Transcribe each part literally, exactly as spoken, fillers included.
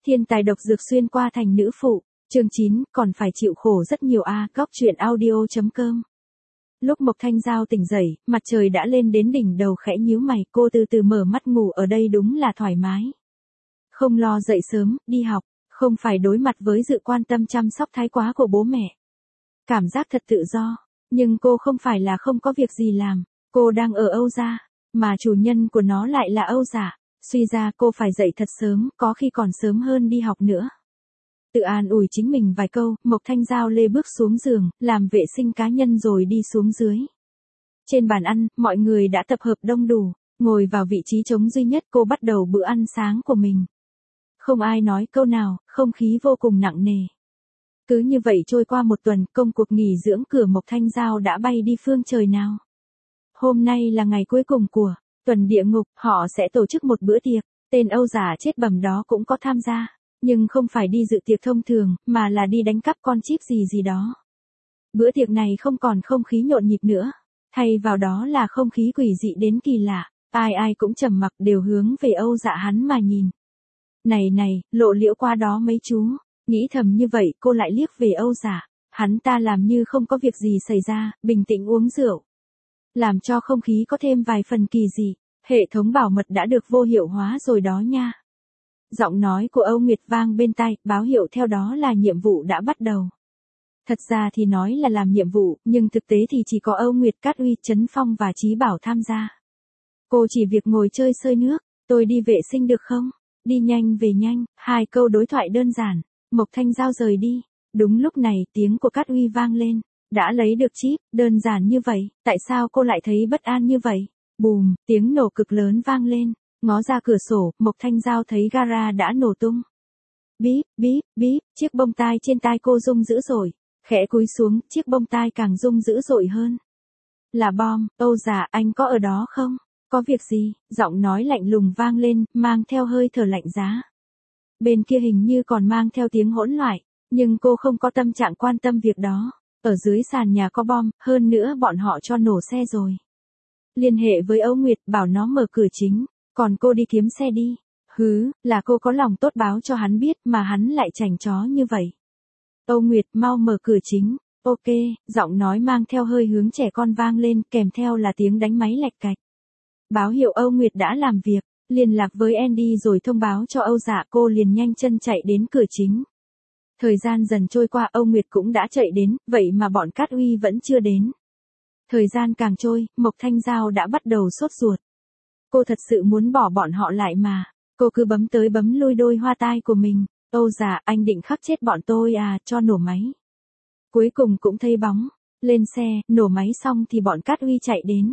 Thiên tài độc dược xuyên qua thành nữ phụ, chương chín, còn phải chịu khổ rất nhiều a. À, góc truyện audio chấm com. Lúc Mộc Thanh Giao tỉnh dậy, mặt trời đã lên đến đỉnh đầu, khẽ nhíu mày, cô từ từ mở mắt, ngủ ở đây đúng là thoải mái. Không lo dậy sớm, đi học, không phải đối mặt với sự quan tâm chăm sóc thái quá của bố mẹ. Cảm giác thật tự do, nhưng cô không phải là không có việc gì làm, cô đang ở Âu gia, mà chủ nhân của nó lại là Âu Giả. Suy ra cô phải dậy thật sớm, có khi còn sớm hơn đi học nữa. Tự an ủi chính mình vài câu, Mộc Thanh Giao lê bước xuống giường, làm vệ sinh cá nhân rồi đi xuống dưới. Trên bàn ăn, mọi người đã tập hợp đông đủ, ngồi vào vị trí trống duy nhất, cô bắt đầu bữa ăn sáng của mình. Không ai nói câu nào, không khí vô cùng nặng nề. Cứ như vậy trôi qua một tuần, công cuộc nghỉ dưỡng cửa Mộc Thanh Giao đã bay đi phương trời nào. Hôm nay là ngày cuối cùng của tuần địa ngục, họ sẽ tổ chức một bữa tiệc, tên Âu Giả chết bầm đó cũng có tham gia, nhưng không phải đi dự tiệc thông thường, mà là đi đánh cắp con chip gì gì đó. Bữa tiệc này không còn không khí nhộn nhịp nữa, thay vào đó là không khí quỷ dị đến kỳ lạ, ai ai cũng trầm mặc, đều hướng về Âu Dạ hắn mà nhìn. Này này, lộ liễu qua đó mấy chú, nghĩ thầm như vậy cô lại liếc về Âu Giả, hắn ta làm như không có việc gì xảy ra, bình tĩnh uống rượu. Làm cho không khí có thêm vài phần kỳ dị, hệ thống bảo mật đã được vô hiệu hóa rồi đó nha. Giọng nói của Âu Nguyệt vang bên tai, báo hiệu theo đó là nhiệm vụ đã bắt đầu. Thật ra thì nói là làm nhiệm vụ, nhưng thực tế thì chỉ có Âu Nguyệt, Cát Uy, Trấn Phong và Chí Bảo tham gia. Cô chỉ việc ngồi chơi sơi nước, tôi đi vệ sinh được không? Đi nhanh về nhanh, hai câu đối thoại đơn giản, Mộc Thanh Giao rời đi. Đúng lúc này tiếng của Cát Uy vang lên. Đã lấy được chip, đơn giản như vậy, tại sao cô lại thấy bất an như vậy? Bùm, tiếng nổ cực lớn vang lên, ngó ra cửa sổ, Mộc Thanh Giao thấy gara đã nổ tung. Bíp, bíp, bíp, chiếc bông tai trên tai cô rung dữ dội, khẽ cúi xuống, chiếc bông tai càng rung dữ dội hơn. Là bom, Âu Giả, anh có ở đó không? Có việc gì? Giọng nói lạnh lùng vang lên, mang theo hơi thở lạnh giá. Bên kia hình như còn mang theo tiếng hỗn loạn, nhưng cô không có tâm trạng quan tâm việc đó. Ở dưới sàn nhà có bom, hơn nữa bọn họ cho nổ xe rồi. Liên hệ với Âu Nguyệt, bảo nó mở cửa chính, còn cô đi kiếm xe đi. Hứ, là cô có lòng tốt báo cho hắn biết mà hắn lại chảnh chó như vậy. Âu Nguyệt, mau mở cửa chính. Ok, giọng nói mang theo hơi hướng trẻ con vang lên, kèm theo là tiếng đánh máy lạch cạch. Báo hiệu Âu Nguyệt đã làm việc, liên lạc với Andy rồi thông báo cho Âu Dạ, cô liền nhanh chân chạy đến cửa chính. Thời gian dần trôi qua, Âu Nguyệt cũng đã chạy đến, vậy mà bọn Cát Uy vẫn chưa đến. Thời gian càng trôi, Mộc Thanh Giao đã bắt đầu sốt ruột. Cô thật sự muốn bỏ bọn họ lại mà, cô cứ bấm tới bấm lui đôi hoa tai của mình. Âu Giả, anh định khắc chết bọn tôi à, cho nổ máy. Cuối cùng cũng thấy bóng, lên xe, nổ máy xong thì bọn Cát Uy chạy đến.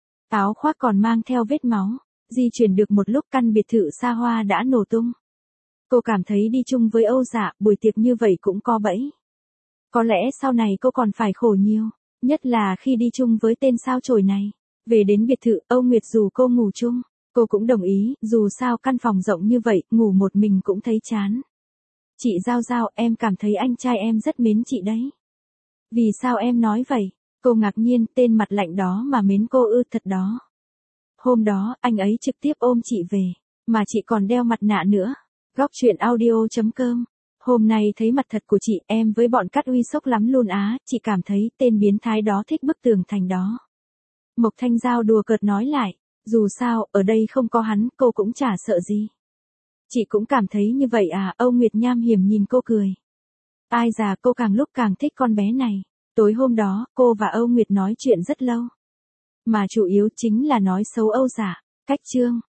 Áo khoác còn mang theo vết máu, di chuyển được một lúc căn biệt thự xa hoa đã nổ tung. Cô cảm thấy đi chung với Âu Dạ, buổi tiệc như vậy cũng có bẫy. Có lẽ sau này cô còn phải khổ nhiều, nhất là khi đi chung với tên sao chổi này. Về đến biệt thự, Âu Nguyệt dù cô ngủ chung, cô cũng đồng ý, dù sao căn phòng rộng như vậy, ngủ một mình cũng thấy chán. Chị Giao Giao, em cảm thấy anh trai em rất mến chị đấy. Vì sao em nói vậy? Cô ngạc nhiên, tên mặt lạnh đó mà mến cô ư? Thật đó. Hôm đó, anh ấy trực tiếp ôm chị về, mà chị còn đeo mặt nạ nữa. Góc truyện audio chấm com. Hôm nay thấy mặt thật của chị, em với bọn Cát Uy sốc lắm luôn á, chị cảm thấy tên biến thái đó thích bức tường thành đó. Mộc Thanh Giao đùa cợt nói lại, dù sao, ở đây không có hắn, cô cũng chả sợ gì. Chị cũng cảm thấy như vậy à? Âu Nguyệt nham hiểm nhìn cô cười. Ai già, cô càng lúc càng thích con bé này. Tối hôm đó, cô và Âu Nguyệt nói chuyện rất lâu. Mà chủ yếu chính là nói xấu Âu Giả. Cách chương.